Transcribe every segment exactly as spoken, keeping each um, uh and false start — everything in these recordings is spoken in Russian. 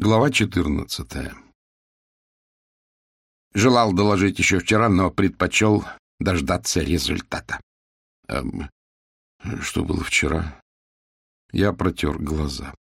Глава четырнадцатая. Желал доложить еще вчера, но предпочел дождаться результата. Эм, что было вчера? Я протер глаза.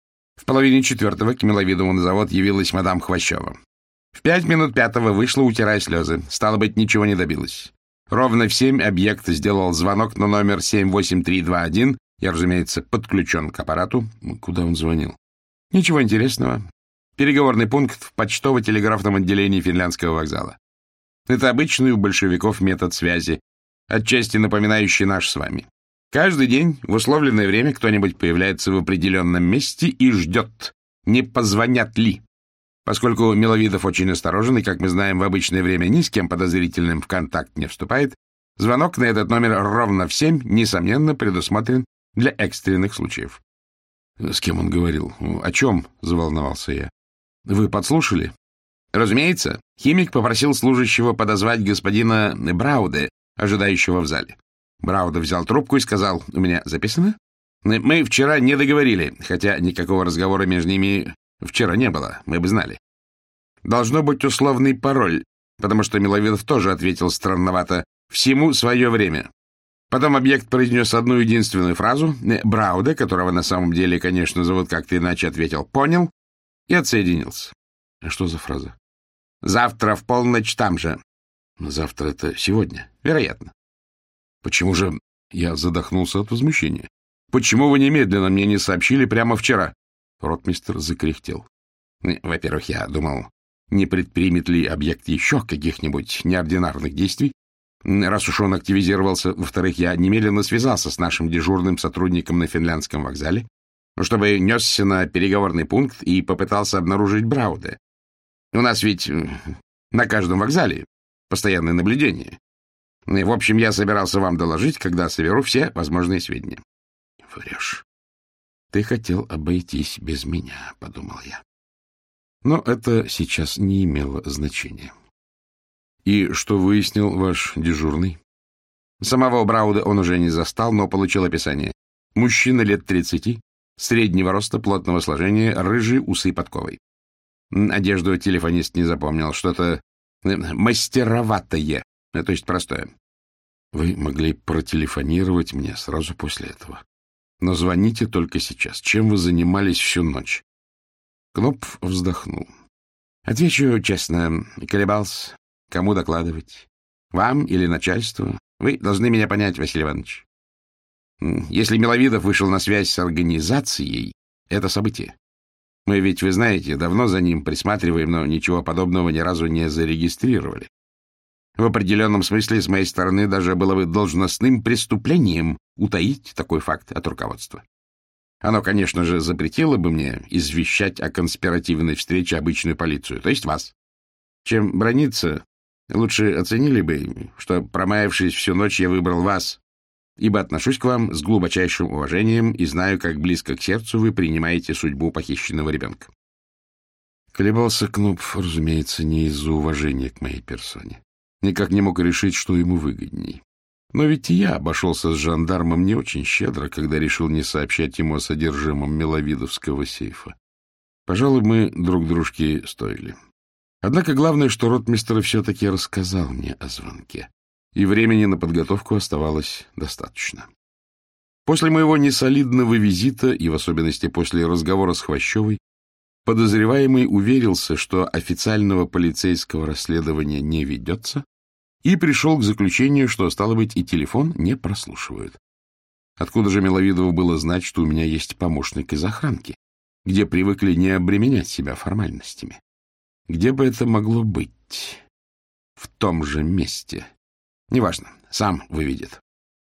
В половине четвертого к Миловидову на завод явилась мадам Хвощева. В пять минут пятого вышла, утирая слезы. Стало быть, ничего не добилась. Ровно в семь объект сделал звонок на номер семь восемь три два один. Я, разумеется, подключен к аппарату. Куда он звонил? Ничего интересного. Переговорный пункт в почтово-телеграфном отделении финляндского вокзала. Это обычный у большевиков метод связи, отчасти напоминающий наш с вами. Каждый день в условленное время кто-нибудь появляется в определенном месте и ждет, не позвонят ли. Поскольку Миловидов очень осторожен и, как мы знаем, в обычное время ни с кем подозрительным в контакт не вступает, звонок на этот номер ровно в семь, несомненно, предусмотрен для экстренных случаев. С кем он говорил? О чем? — заволновался я. Вы подслушали? Разумеется. Химик попросил служащего подозвать господина Брауде, ожидающего в зале. Брауде взял трубку и сказал: «У меня записано? Мы вчера не договорили, хотя никакого разговора между ними вчера не было, мы бы знали. Должно быть условный пароль, потому что Миловидов тоже ответил странновато: всему свое время». Потом объект произнес одну единственную фразу. Брауде, которого на самом деле, конечно, зовут как-то иначе, ответил «понял» и отсоединился. А что за фраза? «Завтра в полночь там же». Но завтра это сегодня, вероятно. Почему же... Я задохнулся от возмущения. Почему вы немедленно мне не сообщили прямо вчера? Ротмистр закряхтел. Во-первых, я думал, не предпримет ли объект еще каких-нибудь неординарных действий. Раз уж он активизировался. Во-вторых, я немедленно связался с нашим дежурным сотрудником на финляндском вокзале, чтобы несся на переговорный пункт и попытался обнаружить Брауде. У нас ведь на каждом вокзале постоянное наблюдение. И, в общем, я собирался вам доложить, когда соберу все возможные сведения. — Врешь. Ты хотел обойтись без меня, — подумал я. Но это сейчас не имело значения. И что выяснил ваш дежурный? Самого Брауда он уже не застал, но получил описание. Мужчина лет тридцати, среднего роста, плотного сложения, рыжие усы подковой. Одежду телефонист не запомнил, что-то мастероватое, то есть простое. Вы могли протелефонировать мне сразу после этого. Но звоните только сейчас. Чем вы занимались всю ночь? Кнопф вздохнул. Отвечу честно, колебался. Кому докладывать? Вам или начальству? Вы должны меня понять, Василий Иванович. Если Миловидов вышел на связь с организацией, это событие. Мы ведь, вы знаете, давно за ним присматриваем, но ничего подобного ни разу не зарегистрировали. В определенном смысле, с моей стороны, даже было бы должностным преступлением утаить такой факт от руководства. Оно, конечно же, запретило бы мне извещать о конспиративной встрече обычную полицию, то есть вас. Чем браниться, лучше оценили бы, что, промаявшись всю ночь, я выбрал вас, ибо отношусь к вам с глубочайшим уважением и знаю, как близко к сердцу вы принимаете судьбу похищенного ребенка. Колебался Кнопф, разумеется, не из-за уважения к моей персоне. Никак не мог решить, что ему выгодней. Но ведь и я обошелся с жандармом не очень щедро, когда решил не сообщать ему о содержимом Миловидовского сейфа. Пожалуй, мы друг дружке стоили. Однако главное, что ротмистр все-таки рассказал мне о звонке, и времени на подготовку оставалось достаточно. После моего несолидного визита, и в особенности после разговора с Хвощевой, подозреваемый уверился, что официального полицейского расследования не ведется, и пришел к заключению, что, стало быть, и телефон не прослушивают. Откуда же Миловидову было знать, что у меня есть помощник из охранки, где привыкли не обременять себя формальностями? Где бы это могло быть? В том же месте. Неважно, сам выведет.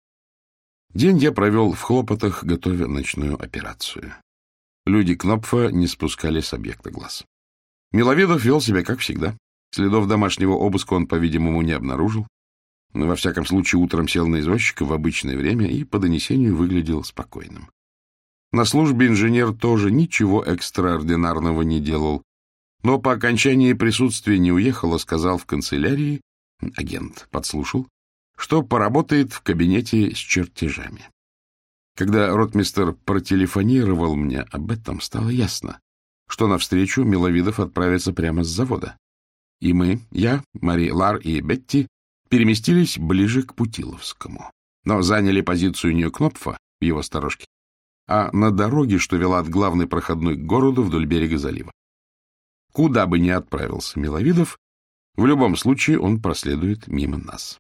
День я провел в хлопотах, готовя ночную операцию. Люди Кнопфа не спускали с объекта глаз. Миловидов вел себя как всегда. Следов домашнего обыска он, по-видимому, не обнаружил. Но, во всяком случае, утром сел на извозчика в обычное время и по донесению выглядел спокойным. На службе инженер тоже ничего экстраординарного не делал, но по окончании присутствия не уехал, а сказал в канцелярии, агент подслушал, что поработает в кабинете с чертежами. Когда ротмистр протелефонировал мне об этом, стало ясно, что навстречу Миловидов отправится прямо с завода. И мы, я, Мари Лар и Бетти, переместились ближе к Путиловскому, но заняли позицию не у Кнопфа в его сторожке, а на дороге, что вела от главной проходной к городу вдоль берега залива. Куда бы ни отправился Миловидов, в любом случае он проследует мимо нас.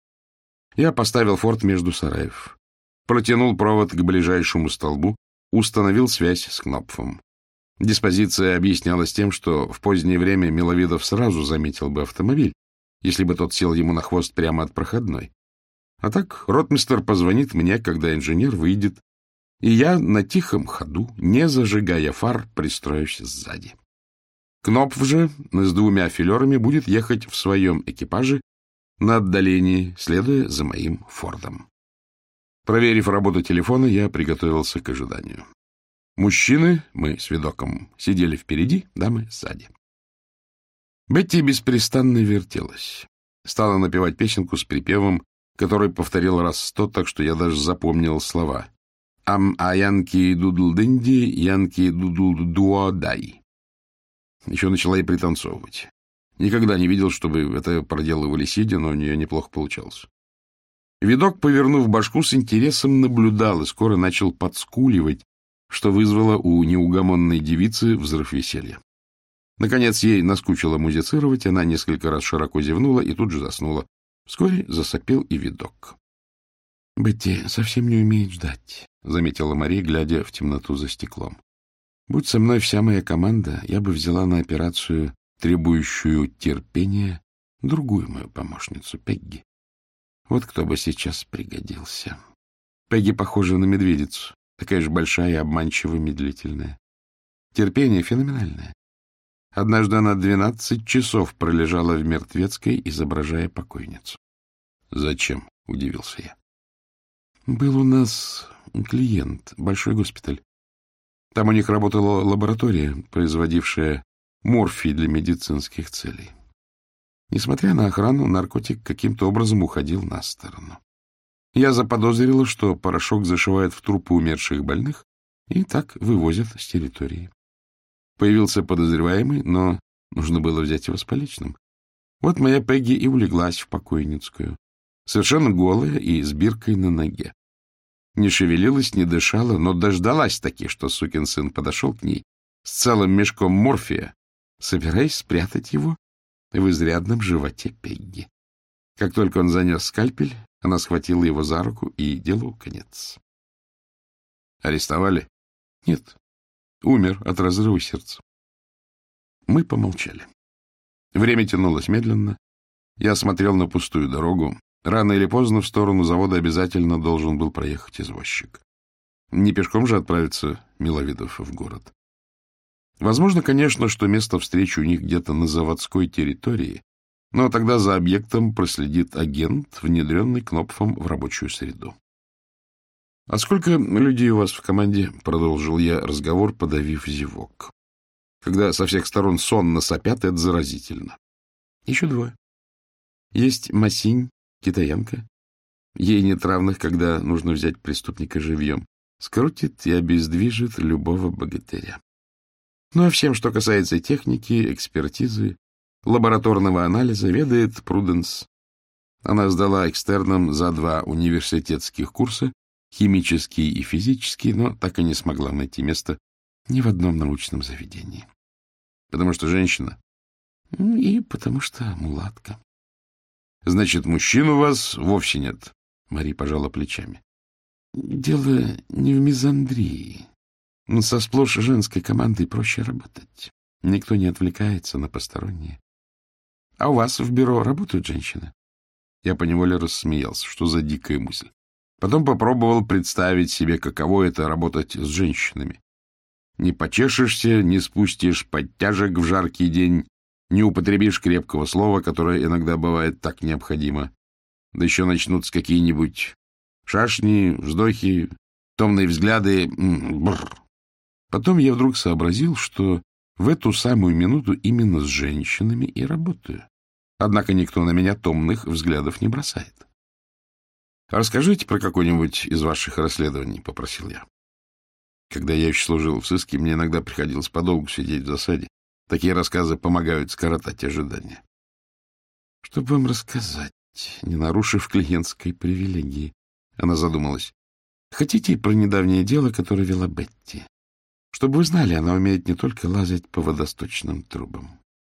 Я поставил форт между сараев, протянул провод к ближайшему столбу, установил связь с Кнопфом. Диспозиция объяснялась тем, что в позднее время Миловидов сразу заметил бы автомобиль, если бы тот сел ему на хвост прямо от проходной. А так ротмистр позвонит мне, когда инженер выйдет, и я на тихом ходу, не зажигая фар, пристроюсь сзади. Кнопф же с двумя филерами будет ехать в своем экипаже на отдалении, следуя за моим фордом. Проверив работу телефона, я приготовился к ожиданию. Мужчины, мы с видоком, сидели впереди, дамы сзади. Бетти беспрестанно вертелась. Стала напевать песенку с припевом, который повторил раз сто, так что я даже запомнил слова. «Ам а янки дудл дэнди, янки дудл дуодай». Еще начала и пританцовывать. Никогда не видел, чтобы это проделывали сидя, но у нее неплохо получалось. Видок, повернув башку, с интересом наблюдал и скоро начал подскуливать, что вызвало у неугомонной девицы взрыв веселья. Наконец ей наскучило музицировать, она несколько раз широко зевнула и тут же заснула. Вскоре засопел и Видок. — Бетти совсем не умеет ждать, — заметила Мария, глядя в темноту за стеклом. — Будь со мной вся моя команда, я бы взяла на операцию, требующую терпения, другую мою помощницу, Пегги. Вот кто бы сейчас пригодился. Пегги похожа на медведицу, такая же большая и обманчиво медлительная. Терпение феноменальное. Однажды она двенадцать часов пролежала в мертвецкой, изображая покойницу. — Зачем? — удивился я. — Был у нас клиент, большой госпиталь. Там у них работала лаборатория, производившая морфий для медицинских целей. Несмотря на охрану, наркотик каким-то образом уходил на сторону. Я заподозрила, что порошок зашивают в трупы умерших больных и так вывозят с территории. Появился подозреваемый, но нужно было взять его с поличным. Вот моя Пегги и улеглась в покойницкую, совершенно голая и с биркой на ноге. Не шевелилась, не дышала, но дождалась таки, что сукин сын подошел к ней с целым мешком морфия, собираясь спрятать его в изрядном животе Пегги. Как только он занес скальпель, она схватила его за руку, и делу конец. Арестовали? Нет. Умер от разрыва сердца. Мы помолчали. Время тянулось медленно. Я смотрел на пустую дорогу. Рано или поздно в сторону завода обязательно должен был проехать извозчик. Не пешком же отправиться Миловидов в город. Возможно, конечно, что место встречи у них где-то на заводской территории, но тогда за объектом проследит агент, внедренный Кнопфом в рабочую среду. — А сколько людей у вас в команде? — продолжил я разговор, подавив зевок. Когда со всех сторон сонно сопят, это заразительно. — Еще двое. Есть Масинь, китаянка. Ей нет равных, когда нужно взять преступника живьем. Скрутит и обездвижит любого богатыря. Ну а всем, что касается техники, экспертизы, лабораторного анализа, ведает Пруденс. Она сдала экстерном за два университетских курса, химический и физический, но так и не смогла найти место ни в одном научном заведении. Потому что женщина. И потому что мулатка. Значит, мужчин у вас вовсе нет. Мари пожала плечами. Дело не в мизандрии. Но со сплошь женской командой проще работать. Никто не отвлекается на посторонние. А у вас в бюро работают женщины? Я поневоле рассмеялся. Что за дикая мысль? Потом попробовал представить себе, каково это работать с женщинами. Не почешешься, не спустишь подтяжек в жаркий день, не употребишь крепкого слова, которое иногда бывает так необходимо. Да еще начнутся какие-нибудь шашни, вздохи, томные взгляды. Бррр. Потом я вдруг сообразил, что в эту самую минуту именно с женщинами и работаю. Однако никто на меня томных взглядов не бросает. — Расскажите про какое-нибудь из ваших расследований, — попросил я. Когда я еще служил в сыске, мне иногда приходилось подолгу сидеть в засаде. Такие рассказы помогают скоротать ожидания. Чтобы вам рассказать, не нарушив клиентской привилегии, она задумалась. Хотите про недавнее дело, которое вела Бетти? Чтобы вы знали, она умеет не только лазать по водосточным трубам.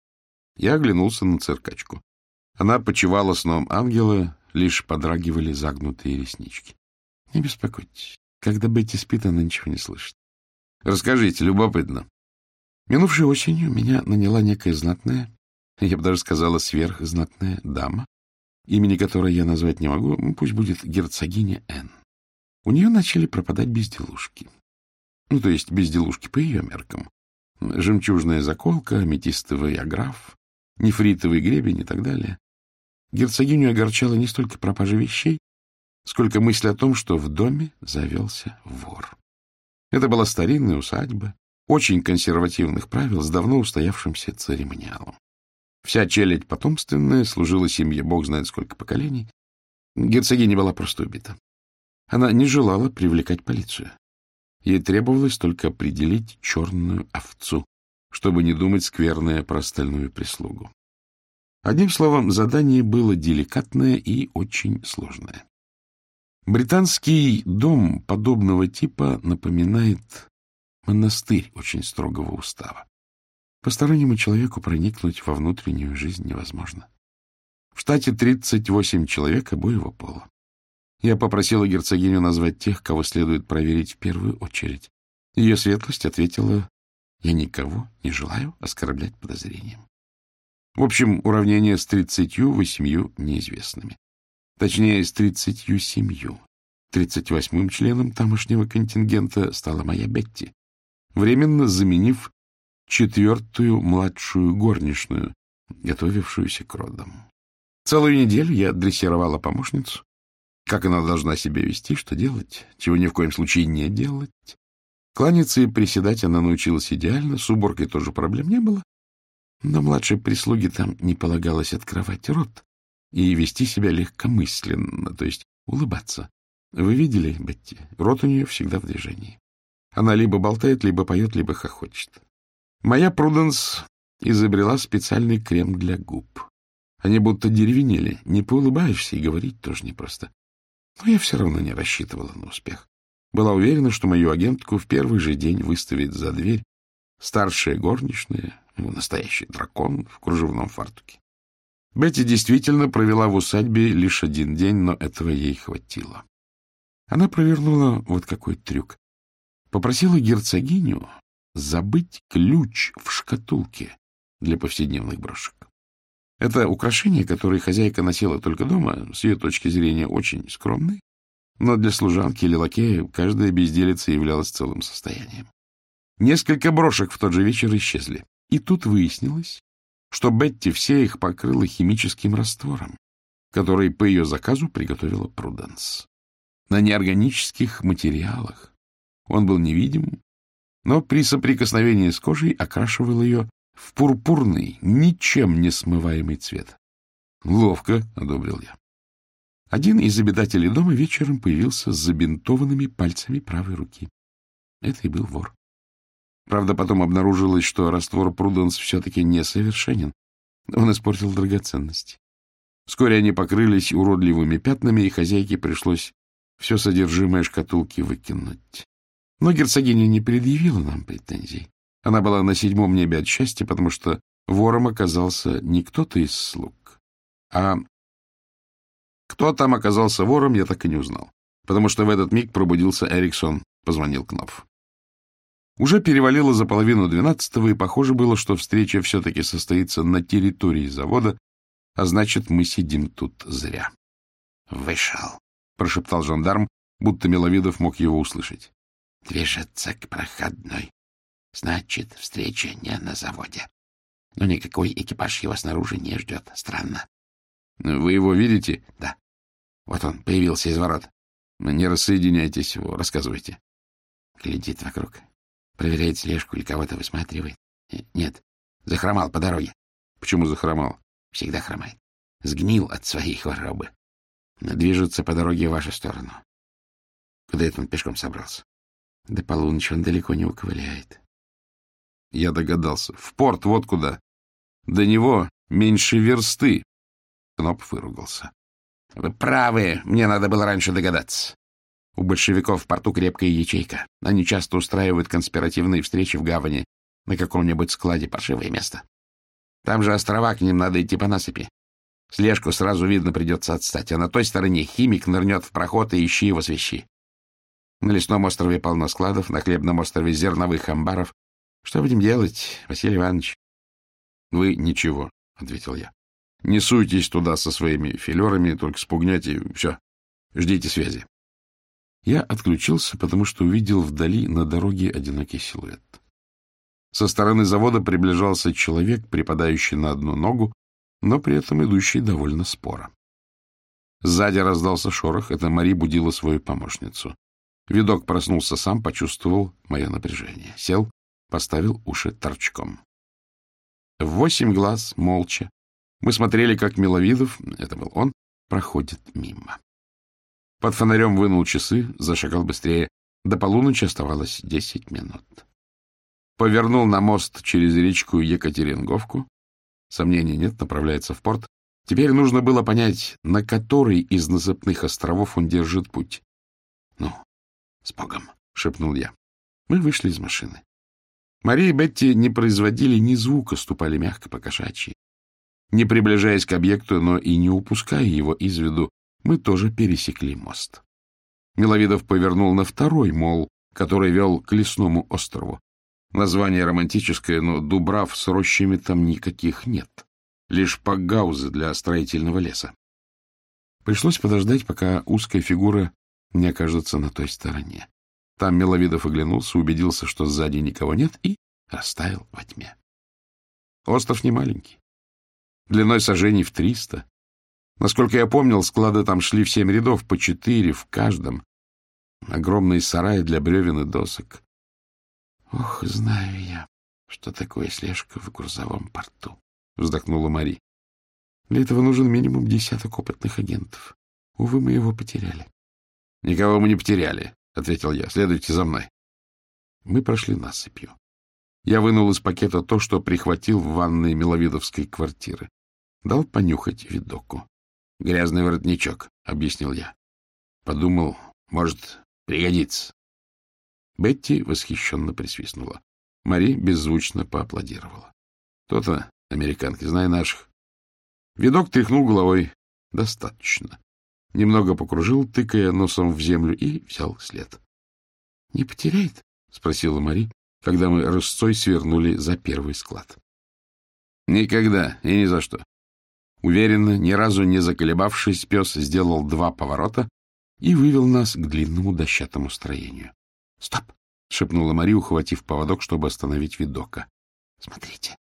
Я оглянулся на циркачку. Она почивала сном ангела, лишь подрагивали загнутые реснички. Не беспокойтесь. Когда Бетти спит, она ничего не слышит. Расскажите, любопытно. Минувшей осенью меня наняла некая знатная, я бы даже сказала сверхзнатная дама, имени которой я назвать не могу, пусть будет герцогиня Н. У нее начали пропадать безделушки. Ну, то есть безделушки по ее меркам. Жемчужная заколка, аметистовый аграф, нефритовый гребень и так далее. Герцогиню огорчала не столько пропажа вещей, сколько мысль о том, что в доме завелся вор. Это была старинная усадьба, очень консервативных правил с давно устоявшимся церемониалом. Вся челядь потомственная служила семье бог знает сколько поколений. Герцогиня была просто убита. Она не желала привлекать полицию. Ей требовалось только определить черную овцу, чтобы не думать скверное про остальную прислугу. Одним словом, задание было деликатное и очень сложное. Британский дом подобного типа напоминает монастырь очень строгого устава. Постороннему человеку проникнуть во внутреннюю жизнь невозможно. В штате тридцать восемь человек обоего пола. Я попросила герцогиню назвать тех, кого следует проверить в первую очередь. Ее светлость ответила: я никого не желаю оскорблять подозрением. В общем, уравнение с тридцатью восемью неизвестными. Точнее, с тридцатью семью. Тридцать восьмым членом тамошнего контингента стала моя Бетти, временно заменив четвертую младшую горничную, готовившуюся к родам. Целую неделю я дрессировала помощницу, как она должна себя вести, что делать, чего ни в коем случае не делать. Кланяться и приседать она научилась идеально, с уборкой тоже проблем не было, но младшей прислуге там не полагалось открывать рот и вести себя легкомысленно, то есть улыбаться. Вы видели, Бетти? Рот у нее всегда в движении. Она либо болтает, либо поет, либо хохочет. Моя Пруденс изобрела специальный крем для губ. Они будто деревенели, не поулыбаешься, и говорить тоже непросто. Но я все равно не рассчитывала на успех. Была уверена, что мою агентку в первый же день выставит за дверь старшая горничная, настоящий дракон в кружевном фартуке. Бетти действительно провела в усадьбе лишь один день, но этого ей хватило. Она провернула вот какой трюк. Попросила герцогиню забыть ключ в шкатулке для повседневных брошек. Это украшение, которое хозяйка носила только дома, с ее точки зрения очень скромное, но для служанки или лакея каждая безделица являлась целым состоянием. Несколько брошек в тот же вечер исчезли. И тут выяснилось, что Бетти все их покрыла химическим раствором, который по ее заказу приготовила Пруденс. На неорганических материалах он был невидим, но при соприкосновении с кожей окрашивал ее в пурпурный, ничем не смываемый цвет. Ловко, — одобрил я. Один из обитателей дома вечером появился с забинтованными пальцами правой руки. Это и был вор. Правда, потом обнаружилось, что раствор Пруденс все-таки несовершенен. Он испортил драгоценности. Вскоре они покрылись уродливыми пятнами, и хозяйке пришлось все содержимое шкатулки выкинуть. Но герцогиня не предъявила нам претензий. Она была на седьмом небе от счастья, потому что вором оказался не кто-то из слуг, а кто там оказался вором, я так и не узнал, потому что в этот миг пробудился Эриксон, позвонил Кнопф. Уже перевалило за половину двенадцатого, и похоже было, что встреча все-таки состоится на территории завода, а значит, мы сидим тут зря. — Вышел, — прошептал жандарм, будто Миловидов мог его услышать. — Движется к проходной. Значит, встреча не на заводе. Но никакой экипаж его снаружи не ждет. Странно. — Вы его видите? — Да. Вот он появился из ворот. — Не рассоединяйтесь его, рассказывайте. Глядит вокруг. Проверяет слежку или кого-то высматривает. Нет, захромал по дороге. Почему захромал? Всегда хромает. Сгнил от своей хворобы. Движется по дороге в вашу сторону. Куда это он пешком собрался? До полуночи он далеко не уковыляет. Я догадался. В порт, вот куда. До него меньше версты. Кноп выругался. — Вы правы, мне надо было раньше догадаться. У большевиков в порту крепкая ячейка. Они часто устраивают конспиративные встречи в гавани на каком-нибудь складе, паршивое место. Там же острова, к ним надо идти по насыпи. Слежку сразу видно, придется отстать. А на той стороне химик нырнет в проход и ищи его свищи. На лесном острове полно складов, на хлебном острове зерновых амбаров. Что будем делать, Василий Иванович? — Вы ничего, — ответил я. — Не суйтесь туда со своими филерами, только спугнете, и все. Ждите связи. Я отключился, потому что увидел вдали на дороге одинокий силуэт. Со стороны завода приближался человек, припадающий на одну ногу, но при этом идущий довольно споро. Сзади раздался шорох, это Мари будила свою помощницу. Видок проснулся сам, почувствовал мое напряжение. Сел, поставил уши торчком. В восемь глаз, молча, мы смотрели, как Миловидов, это был он, проходит мимо. Под фонарем вынул часы, зашагал быстрее. До полуночи оставалось десять минут. Повернул на мост через речку Екатеринговку. Сомнений нет, направляется в порт. Теперь нужно было понять, на который из насыпных островов он держит путь. — Ну, с Богом! — шепнул я. Мы вышли из машины. Мария и Бетти не производили ни звука, ступали мягко по-кошачьи. Не приближаясь к объекту, но и не упуская его из виду, мы тоже пересекли мост. Миловидов повернул на второй мол, который вел к лесному острову. Название романтическое, но дубрав с рощами там никаких нет. Лишь пакгаузы для строительного леса. Пришлось подождать, пока узкая фигура не окажется на той стороне. Там Миловидов оглянулся, убедился, что сзади никого нет, и растаял во тьме. Остров не маленький. Длиной сажений в триста. Насколько я помнил, склады там шли в семь рядов, по четыре в каждом. Огромные сараи для бревен и досок. Ох, знаю я, что такое слежка в грузовом порту, — вздохнула Мари. Для этого нужен минимум десяток опытных агентов. Увы, мы его потеряли. — Никого мы не потеряли, — ответил я. — Следуйте за мной. Мы прошли насыпью. Я вынул из пакета то, что прихватил в ванной Миловидовской квартиры. Дал понюхать Видоку. — Грязный воротничок, — объяснил я. Подумал, может, пригодится. Бетти восхищенно присвистнула. Мари беззвучно поаплодировала. То-то, американки, знай наших. Видок тряхнул головой. Достаточно. Немного покружил, тыкая носом в землю, и взял след. — Не потеряет? — спросила Мари, когда мы рысцой свернули за первый склад. — Никогда и ни за что. Уверенно, ни разу не заколебавшись, пес сделал два поворота и вывел нас к длинному дощатому строению. — Стоп! — шепнула Мари, ухватив поводок, чтобы остановить Видока. — Смотрите.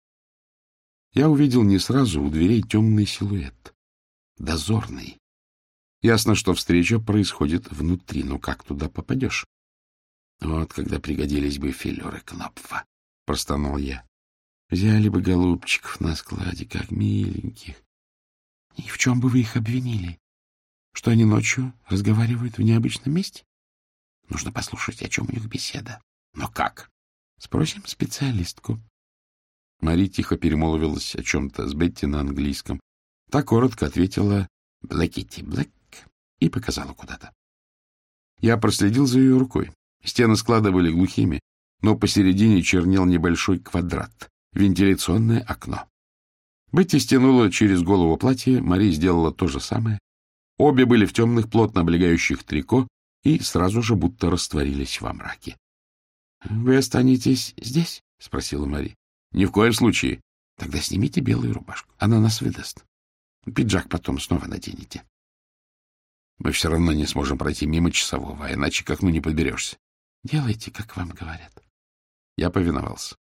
Я увидел не сразу у дверей темный силуэт. Дозорный. Ясно, что встреча происходит внутри, но как туда попадешь? Вот когда пригодились бы филеры Кнопфа, — простонал я. Взяли бы голубчиков на складе, как миленьких. И в чем бы вы их обвинили? Что они ночью разговаривают в необычном месте? Нужно послушать, о чем у них беседа. Но как? Спросим специалистку. Мари тихо перемолвилась о чем-то с Бетти на английском. Та коротко ответила «Блэкити Блэк» и показала куда-то. Я проследил за ее рукой. Стены склада были глухими, но посередине чернел небольшой квадрат, вентиляционное окно. Бетти стянула через голову платье, Мари сделала то же самое. Обе были в темных, плотно облегающих трико и сразу же будто растворились во мраке. — Вы останетесь здесь? — спросила Мари. — Ни в коем случае. — Тогда снимите белую рубашку. Она нас выдаст. Пиджак потом снова наденете. Мы все равно не сможем пройти мимо часового, а иначе к окну не подберешься. Делайте, как вам говорят. Я повиновался.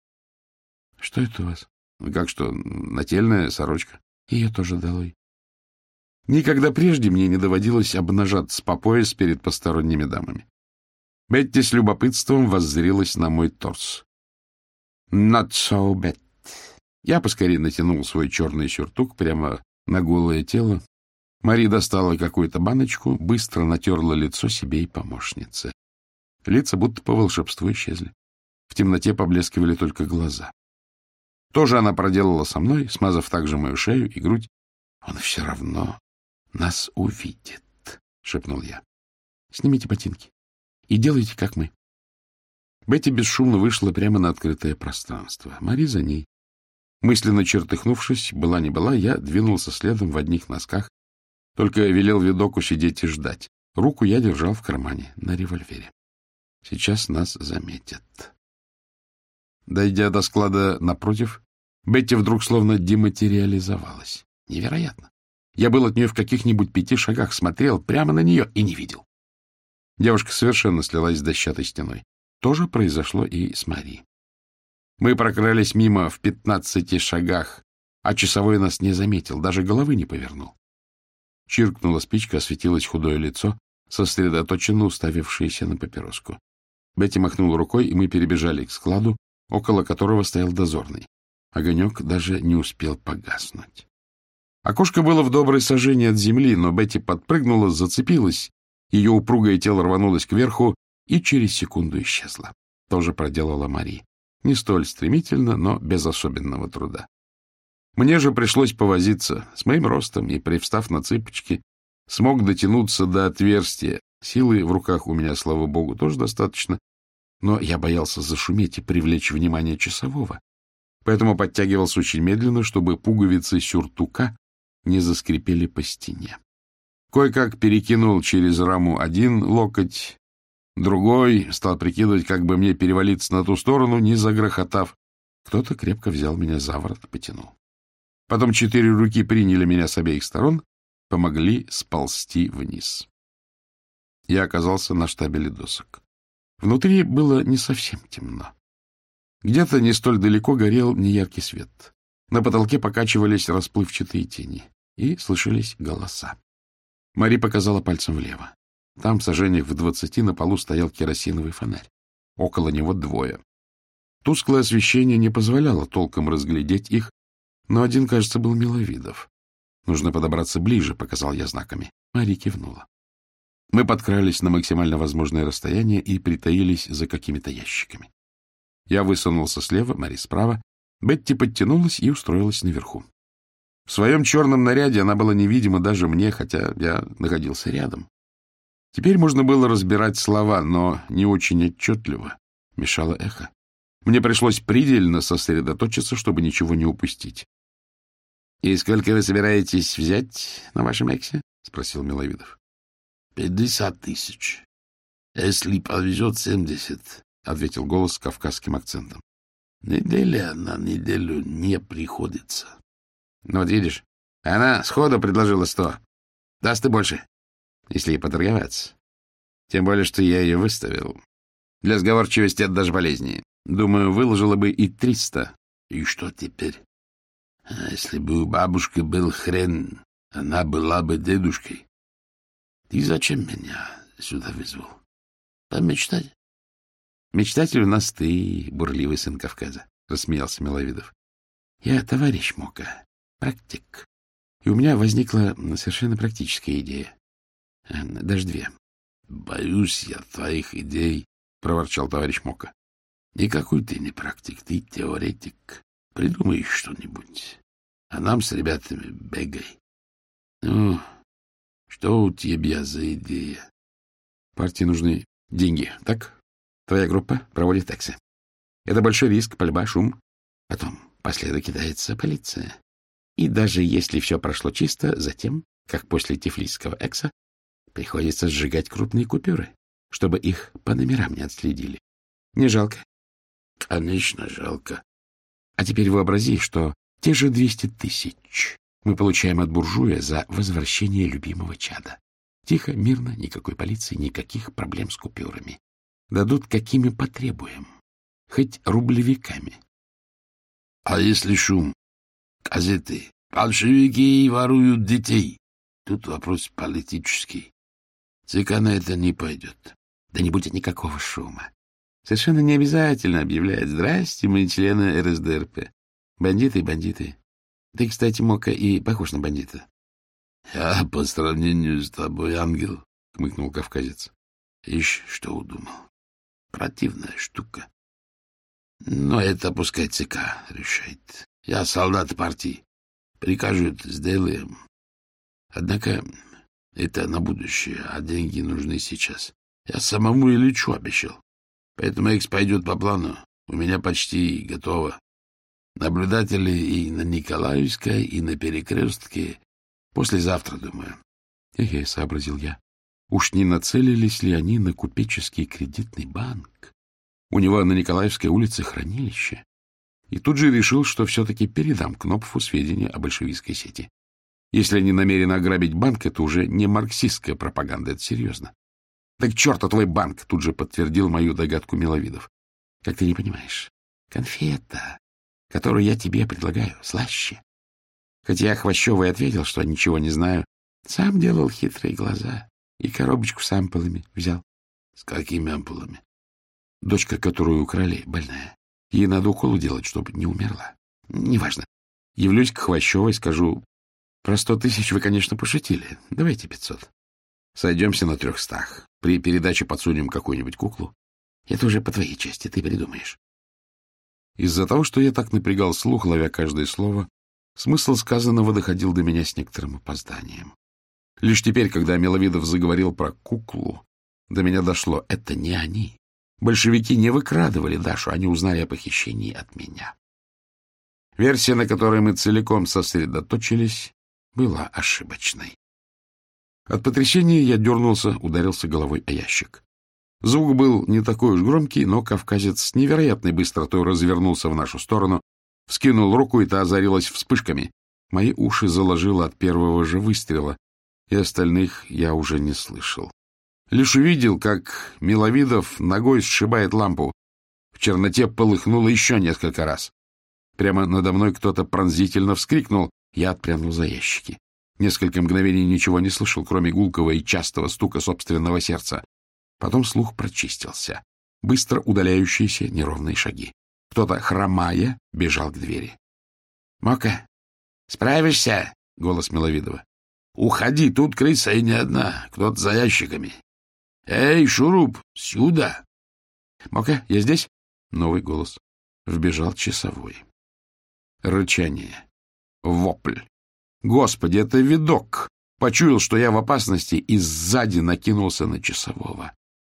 — Что это у вас? — Как что, нательная сорочка? Ее тоже долой. Никогда прежде мне не доводилось обнажаться по пояс перед посторонними дамами. Бетти с любопытством воззрилась на мой торс. — Not so bad. Я поскорее натянул свой черный сюртук прямо на голое тело. Мари достала какую-то баночку, быстро натерла лицо себе и помощнице. Лица будто по волшебству исчезли. В темноте поблескивали только глаза. То же она проделала со мной, смазав также мою шею и грудь. — Он все равно нас увидит, — шепнул я. — Снимите ботинки и делайте, как мы. Бетти бесшумно вышла прямо на открытое пространство. Мари за ней. Мысленно чертыхнувшись, была не была, я двинулся следом в одних носках, только велел видоку сидеть и ждать. Руку я держал в кармане на револьвере. Сейчас нас заметят. Дойдя до склада напротив, Бетти вдруг словно дематериализовалась. Невероятно. Я был от нее в каких-нибудь пяти шагах, смотрел прямо на нее и не видел. Девушка совершенно слилась с дощатой стеной. То же произошло и с Мари. Мы прокрались мимо в пятнадцати шагах, а часовой нас не заметил, даже головы не повернул. Чиркнула спичка, осветилось худое лицо, сосредоточенно уставившееся на папироску. Бетти махнула рукой, и мы перебежали к складу, около которого стоял дозорный. Огонек даже не успел погаснуть. Окошко было в доброй сажени от земли, но Бетти подпрыгнула, зацепилась, ее упругое тело рванулось кверху и через секунду исчезло. Тоже проделала Мари. Не столь стремительно, но без особенного труда. Мне же пришлось повозиться. С моим ростом и, привстав на цыпочки, смог дотянуться до отверстия. Силы в руках у меня, слава богу, тоже достаточно, но я боялся зашуметь и привлечь внимание часового, поэтому подтягивался очень медленно, чтобы пуговицы сюртука не заскрипели по стене. Кое-как перекинул через раму один локоть, другой, стал прикидывать, как бы мне перевалиться на ту сторону, не загрохотав. Кто-то крепко взял меня за ворот и потянул. Потом четыре руки приняли меня с обеих сторон, помогли сползти вниз. Я оказался на штабеле досок. Внутри было не совсем темно. Где-то не столь далеко горел неяркий свет. На потолке покачивались расплывчатые тени, и слышались голоса. Мари показала пальцем влево. Там, в сажениях в двадцати, на полу стоял керосиновый фонарь. Около него двое. Тусклое освещение не позволяло толком разглядеть их, но один, кажется, был миловидов. Нужно подобраться ближе, показал я знаками. Мари кивнула. Мы подкрались на максимально возможное расстояние и притаились за какими-то ящиками. Я высунулся слева, Мари справа. Бетти подтянулась и устроилась наверху. В своем черном наряде она была невидима даже мне, хотя я находился рядом. Теперь можно было разбирать слова, но не очень отчетливо. Мешало эхо. Мне пришлось предельно сосредоточиться, чтобы ничего не упустить. — И сколько вы собираетесь взять на вашем эксе? — спросил Миловидов. — Пятьдесят тысяч. Если повезет, семьдесят, — ответил голос с кавказским акцентом. — Неделя на неделю не приходится. — Ну вот видишь, она сходу предложила сто. Даст и больше, если и поторговаться. Тем более, что я ее выставил. Для сговорчивости это даже полезнее. Думаю, выложила бы и триста. — И что теперь? А если бы у бабушки был хрен, она была бы дедушкой. Ты зачем меня сюда вызвал? Помечтать? — Мечтатель у нас ты, бурливый сын Кавказа, — рассмеялся Миловидов. — Я товарищ Мока, практик. И у меня возникла совершенно практическая идея. Даже две. — Боюсь я твоих идей, — проворчал товарищ Мока. — Никакой ты не практик, ты теоретик. Придумай что-нибудь, а нам с ребятами бегай. Ну, что у тебя за идея? Партии нужны деньги, так? Твоя группа проводит эксы. Это большой риск, пальба, шум. Потом по следу кидается полиция. И даже если все прошло чисто, затем, как после тифлисского экса, приходится сжигать крупные купюры, чтобы их по номерам не отследили. Не жалко? Конечно, жалко. А теперь вообрази, что те же двести тысяч мы получаем от буржуя за возвращение любимого чада. Тихо, мирно, никакой полиции, никаких проблем с купюрами. Дадут, какими потребуем. Хоть рублевиками. А если шум? Газеты. Большевики воруют детей. Тут вопрос политический. ЦК на это не пойдет. Да не будет никакого шума. Совершенно не обязательно объявлять: «Здрасте, мы члены эр эс дэ эр пэ». Бандиты и бандиты. Ты, кстати, Мока, и похож на бандита. — Я по сравнению с тобой ангел, — хмыкнул кавказец. — Ишь, что удумал. Противная штука. Но это пускай ЦК решает. Я солдат партии. Прикажут, сделаем. Однако это на будущее, а деньги нужны сейчас. Я самому Ильичу обещал. Поэтому экс пойдет по плану. У меня почти готово. Наблюдатели и на Николаевской, и на Перекрестке. Послезавтра, думаю. Эхе, сообразил я. Уж не нацелились ли они на купеческий кредитный банк? У него на Николаевской улице хранилище. И тут же решил, что все-таки передам Кнопфу сведения о большевистской сети. Если они намерены ограбить банк, это уже не марксистская пропаганда, это серьезно. — Так черт, а твой банк! — тут же подтвердил мою догадку Миловидов. — Как ты не понимаешь, конфета, которую я тебе предлагаю, слаще. Хотя я Хвощевой ответил, что ничего не знаю, сам делал хитрые глаза и коробочку с ампулами взял. — С какими ампулами? — Дочка, которую украли, больная. Ей надо уколы делать, чтобы не умерла. Неважно. Явлюсь к Хвощевой, скажу: про сто тысяч вы, конечно, пошутили. Давайте пятьсот. Сойдемся на трехстах. При передаче подсунем какую-нибудь куклу. Это уже по твоей части, ты придумаешь. Из-за того, что я так напрягал слух, ловя каждое слово, смысл сказанного доходил до меня с некоторым опозданием. Лишь теперь, когда Миловидов заговорил про куклу, до меня дошло: это не они. Большевики не выкрадывали Дашу, они узнали о похищении от меня. Версия, на которой мы целиком сосредоточились, была ошибочной. От потрясения я дернулся, ударился головой о ящик. Звук был не такой уж громкий, но кавказец с невероятной быстротой развернулся в нашу сторону, вскинул руку, и та озарилась вспышками. Мои уши заложило от первого же выстрела, и остальных я уже не слышал. Лишь увидел, как Миловидов ногой сшибает лампу. В черноте полыхнуло еще несколько раз. Прямо надо мной кто-то пронзительно вскрикнул. Я отпрянул за ящики. Несколько мгновений ничего не слышал, кроме гулкого и частого стука собственного сердца. Потом слух прочистился. Быстро удаляющиеся неровные шаги. Кто-то, хромая, бежал к двери. — Мока, справишься? — голос Миловидова. — Уходи, тут крыса и не одна. Кто-то за ящиками. — Эй, Шуруп, сюда! — Мока, я здесь? Новый голос. Вбежал часовой. Рычание. Вопль. Господи, это видок! Почуял, что я в опасности, и сзади накинулся на часового.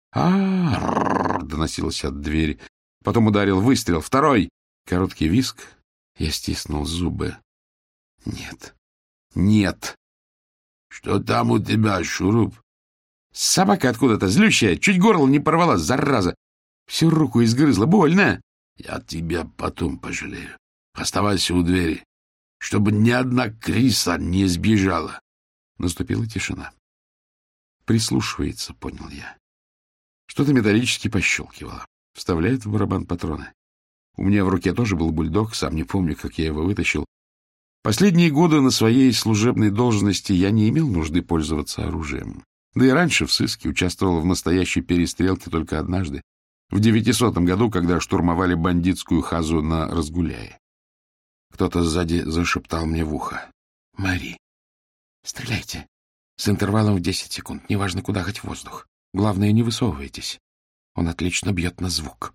а доносилось от двери. Потом ударил выстрел. Второй. Короткий визг. Я стиснул зубы. Нет. Нет. — Что там у тебя, Шуруп? — Собака откуда-то, злющая, чуть горло не порвала, зараза. Всю руку изгрызла. Больно. — Я тебя потом пожалею. Оставайся у двери, чтобы ни одна крыса не сбежала. Наступила тишина. Прислушивается, понял я. Что-то металлически пощелкивало. Вставляет в барабан патроны. У меня в руке тоже был бульдог, сам не помню, как я его вытащил. Последние годы на своей служебной должности я не имел нужды пользоваться оружием. Да и раньше в сыске участвовал в настоящей перестрелке только однажды, в девятисотом году, когда штурмовали бандитскую хазу на Разгуляе. Кто-то сзади зашептал мне в ухо: — Мари, стреляйте. С интервалом в десять секунд, неважно куда, хоть в воздух. Главное, не высовывайтесь. Он отлично бьет на звук.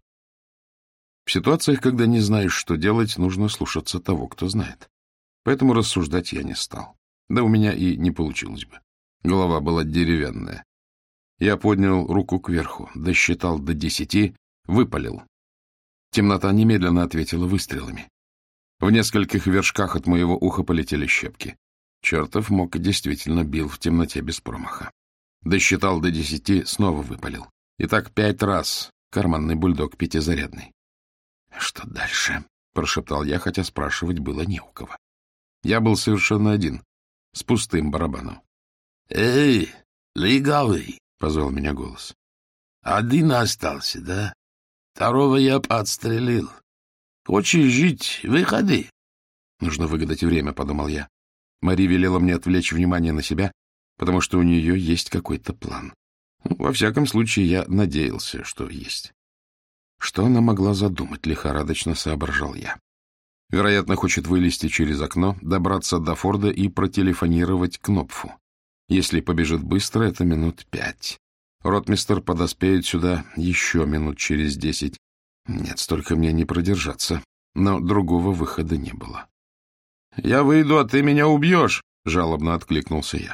В ситуациях, когда не знаешь, что делать, нужно слушаться того, кто знает. Поэтому рассуждать я не стал. Да у меня и не получилось бы. Голова была деревянная. Я поднял руку кверху, досчитал до десяти, выпалил. Темнота немедленно ответила выстрелами. В нескольких вершках от моего уха полетели щепки. Чертов Мока действительно бил в темноте без промаха. Досчитал до десяти, снова выпалил. И так пять раз. Карманный бульдог пятизарядный. — Что дальше? — прошептал я, хотя спрашивать было не у кого. Я был совершенно один, с пустым барабаном. — Эй, легавый! — позвал меня голос. — Один остался, да? Второго я подстрелил. Хочешь жить? Выходи. Нужно выгадать время, — подумал я. Мари велела мне отвлечь внимание на себя, потому что у нее есть какой-то план. Ну, во всяком случае, я надеялся, что есть. Что она могла задумать, лихорадочно соображал я. Вероятно, хочет вылезти через окно, добраться до Форда и протелефонировать Кнопфу. Если побежит быстро, это минут пять. Ротмистр подоспеет сюда еще минут через десять. Нет, столько мне не продержаться. Но другого выхода не было. — Я выйду, а ты меня убьешь! — жалобно откликнулся я.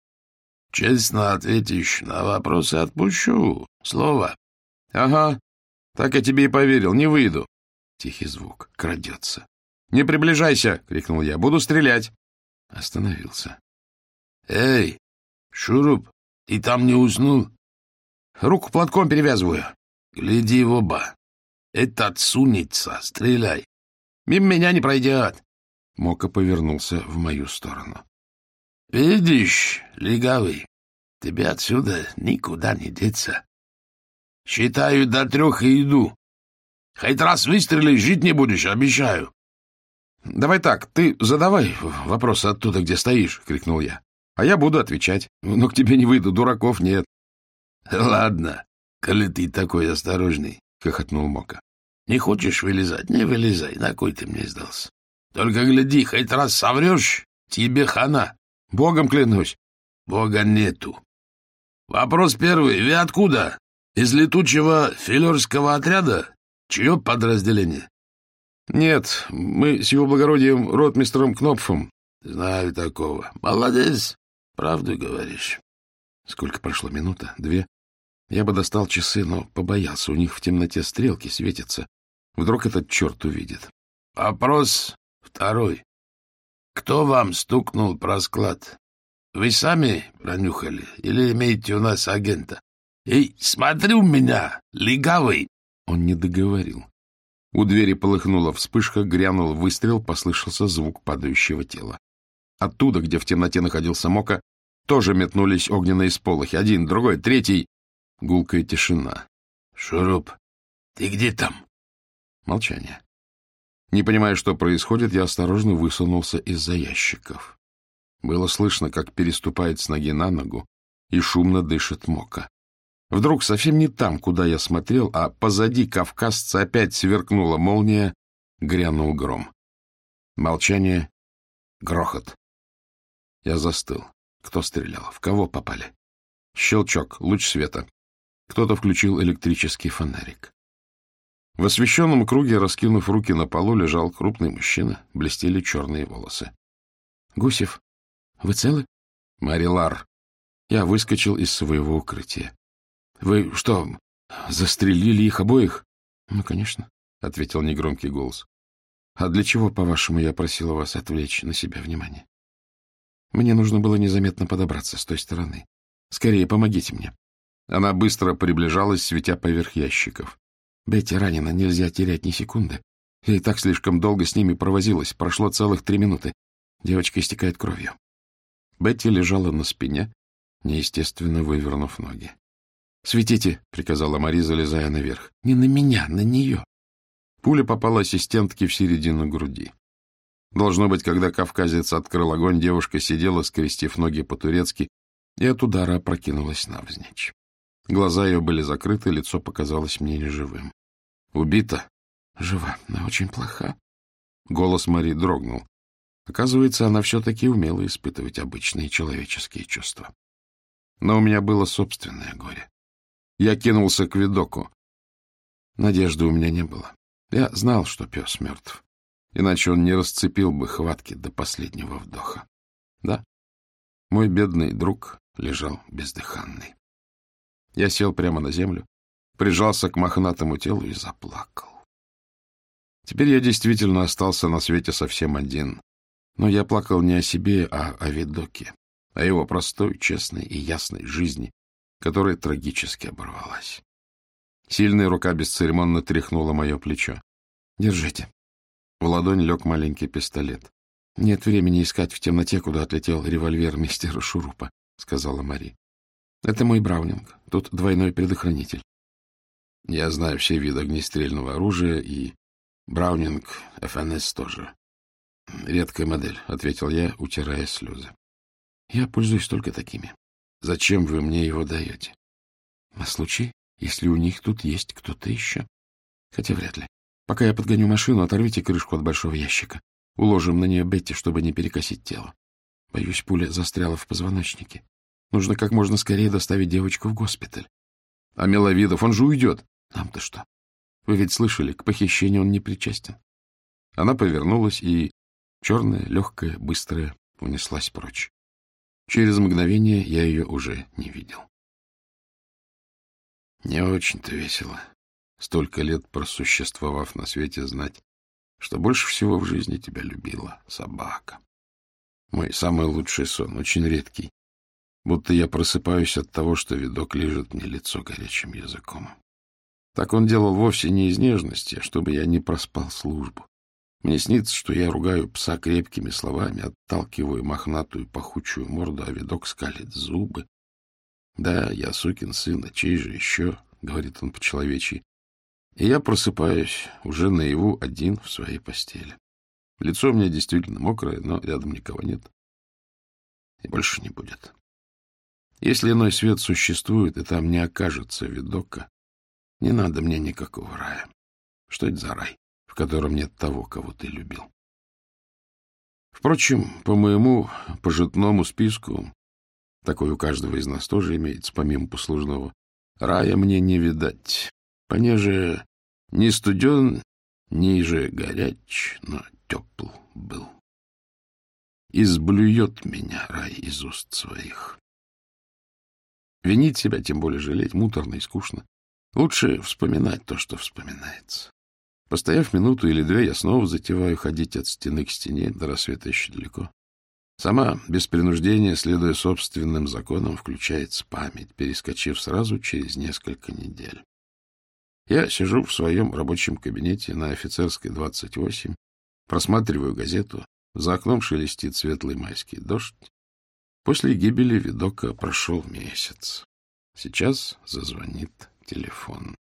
— Честно ответишь на вопросы, отпущу. Слово. — Ага, так я тебе и поверил, не выйду. Тихий звук, крадется. — Не приближайся! — крикнул я. — Буду стрелять. Остановился. — Эй, Шуруп, ты там не уснул? — Руку платком перевязываю. — Гляди в оба. Этот сунется, стреляй. Мимо меня не пройдет. Мока повернулся в мою сторону. — Видишь, легавый, тебе отсюда никуда не деться. Считаю до трех и иду. Хоть раз выстрелишь, жить не будешь, обещаю. — Давай так, ты задавай вопросы оттуда, где стоишь, — крикнул я. — А я буду отвечать. Но к тебе не выйду, дураков нет. — Ладно, коли ты такой осторожный, — хохотнул Мока. — Не хочешь вылезать? Не вылезай, на кой ты мне сдался? Только гляди, хоть раз соврешь, тебе хана. — Богом клянусь. — Бога нету. Вопрос первый. Вы откуда? Из летучего филерского отряда? Чье подразделение? — Нет, мы с его благородием ротмистром Кнопфом. — Знаю такого. Молодец. Правду говоришь. Сколько прошло? Минута? Две? Я бы достал часы, но побоялся. У них в темноте стрелки светятся. Вдруг этот черт увидит. — Вопрос второй. Кто вам стукнул про склад? Вы сами пронюхали или имеете у нас агента? Эй, смотри у меня, легавый! Он не договорил. У двери полыхнула вспышка, грянул выстрел, послышался звук падающего тела. Оттуда, где в темноте находился Мока, тоже метнулись огненные сполохи. Один, другой, третий. Гулкая тишина. — Шуруп, ты где там? Молчание. Не понимая, что происходит, я осторожно высунулся из-за ящиков. Было слышно, как переступает с ноги на ногу и шумно дышит Мока. Вдруг совсем не там, куда я смотрел, а позади кавказца опять сверкнула молния, грянул гром. Молчание, грохот. Я застыл. Кто стрелял? В кого попали? Щелчок, луч света. Кто-то включил электрический фонарик. В освещенном круге, раскинув руки на полу, лежал крупный мужчина, блестели черные волосы. — Гусев, вы целы? — Марилар. Я выскочил из своего укрытия. — Вы что, застрелили их обоих? — Ну, конечно, — ответил негромкий голос. — А для чего, по-вашему, я просила вас отвлечь на себя внимание? Мне нужно было незаметно подобраться с той стороны. Скорее, помогите мне. Она быстро приближалась, светя поверх ящиков. Бетти ранена, нельзя терять ни секунды. Я и так слишком долго с ними провозилась. Прошло целых три минуты. Девочка истекает кровью. Бетти лежала на спине, неестественно вывернув ноги. — Светите, — приказала Мари, залезая наверх. — Не на меня, на нее. Пуля попала ассистентке в середину груди. Должно быть, когда кавказец открыл огонь, девушка сидела, скрестив ноги по-турецки, и от удара опрокинулась навзничь. Глаза ее были закрыты, лицо показалось мне неживым. — Убита? — Жива, но очень плоха. Голос Мари дрогнул. Оказывается, она все-таки умела испытывать обычные человеческие чувства. Но у меня было собственное горе. Я кинулся к видоку. Надежды у меня не было. Я знал, что пес мертв. Иначе он не расцепил бы хватки до последнего вдоха. Да, мой бедный друг лежал бездыханный. Я сел прямо на землю, прижался к мохнатому телу и заплакал. Теперь я действительно остался на свете совсем один. Но я плакал не о себе, а о видоке, о его простой, честной и ясной жизни, которая трагически оборвалась. Сильная рука бесцеремонно тряхнула мое плечо. — Держите. В ладонь лег маленький пистолет. — Нет времени искать в темноте, куда отлетел револьвер мистера Шурупа, — сказала Мари. — Это мой Браунинг. Тут двойной предохранитель. Я знаю все виды огнестрельного оружия, и Браунинг эф эн эс тоже. — Редкая модель, — ответил я, утирая слезы. — Я пользуюсь только такими. Зачем вы мне его даете? — На случай, если у них тут есть кто-то еще. Хотя вряд ли. Пока я подгоню машину, оторвите крышку от большого ящика. Уложим на нее Бетти, чтобы не перекосить тело. Боюсь, пуля застряла в позвоночнике. Нужно как можно скорее доставить девочку в госпиталь. А Миловидов, он же уйдет. Нам-то что? Вы ведь слышали, к похищению он не причастен. Она повернулась и, черная, легкая, быстрая, унеслась прочь. Через мгновение я ее уже не видел. Не очень-то весело, столько лет просуществовав на свете, знать, что больше всего в жизни тебя любила собака. Мой самый лучший сон, очень редкий. Будто я просыпаюсь от того, что видок лижет мне лицо горячим языком. Так он делал вовсе не из нежности, а чтобы я не проспал службу. Мне снится, что я ругаю пса крепкими словами, отталкиваю мохнатую пахучую морду, а видок скалит зубы. Да, я сукин сын, а чей же еще, — говорит он по-человечьи. И я просыпаюсь уже наяву один в своей постели. Лицо у меня действительно мокрое, но рядом никого нет. И больше не будет. Если иной свет существует, и там не окажется видока, не надо мне никакого рая. Что это за рай, в котором нет того, кого ты любил? Впрочем, по моему пожитному списку, такой у каждого из нас тоже имеется, помимо послужного, рая мне не видать. Понеже не студен, ниже горяч, но тепл был. Изблюет меня рай из уст своих. Винить себя, тем более жалеть, муторно и скучно. Лучше вспоминать то, что вспоминается. Постояв минуту или две, я снова затеваю ходить от стены к стене, до рассвета еще далеко. Сама, без принуждения, следуя собственным законам, включается память, перескочив сразу через несколько недель. Я сижу в своем рабочем кабинете на Офицерской, двадцать восемь, просматриваю газету, за окном шелестит светлый майский дождь. После гибели видока прошел месяц. Сейчас зазвонит телефон.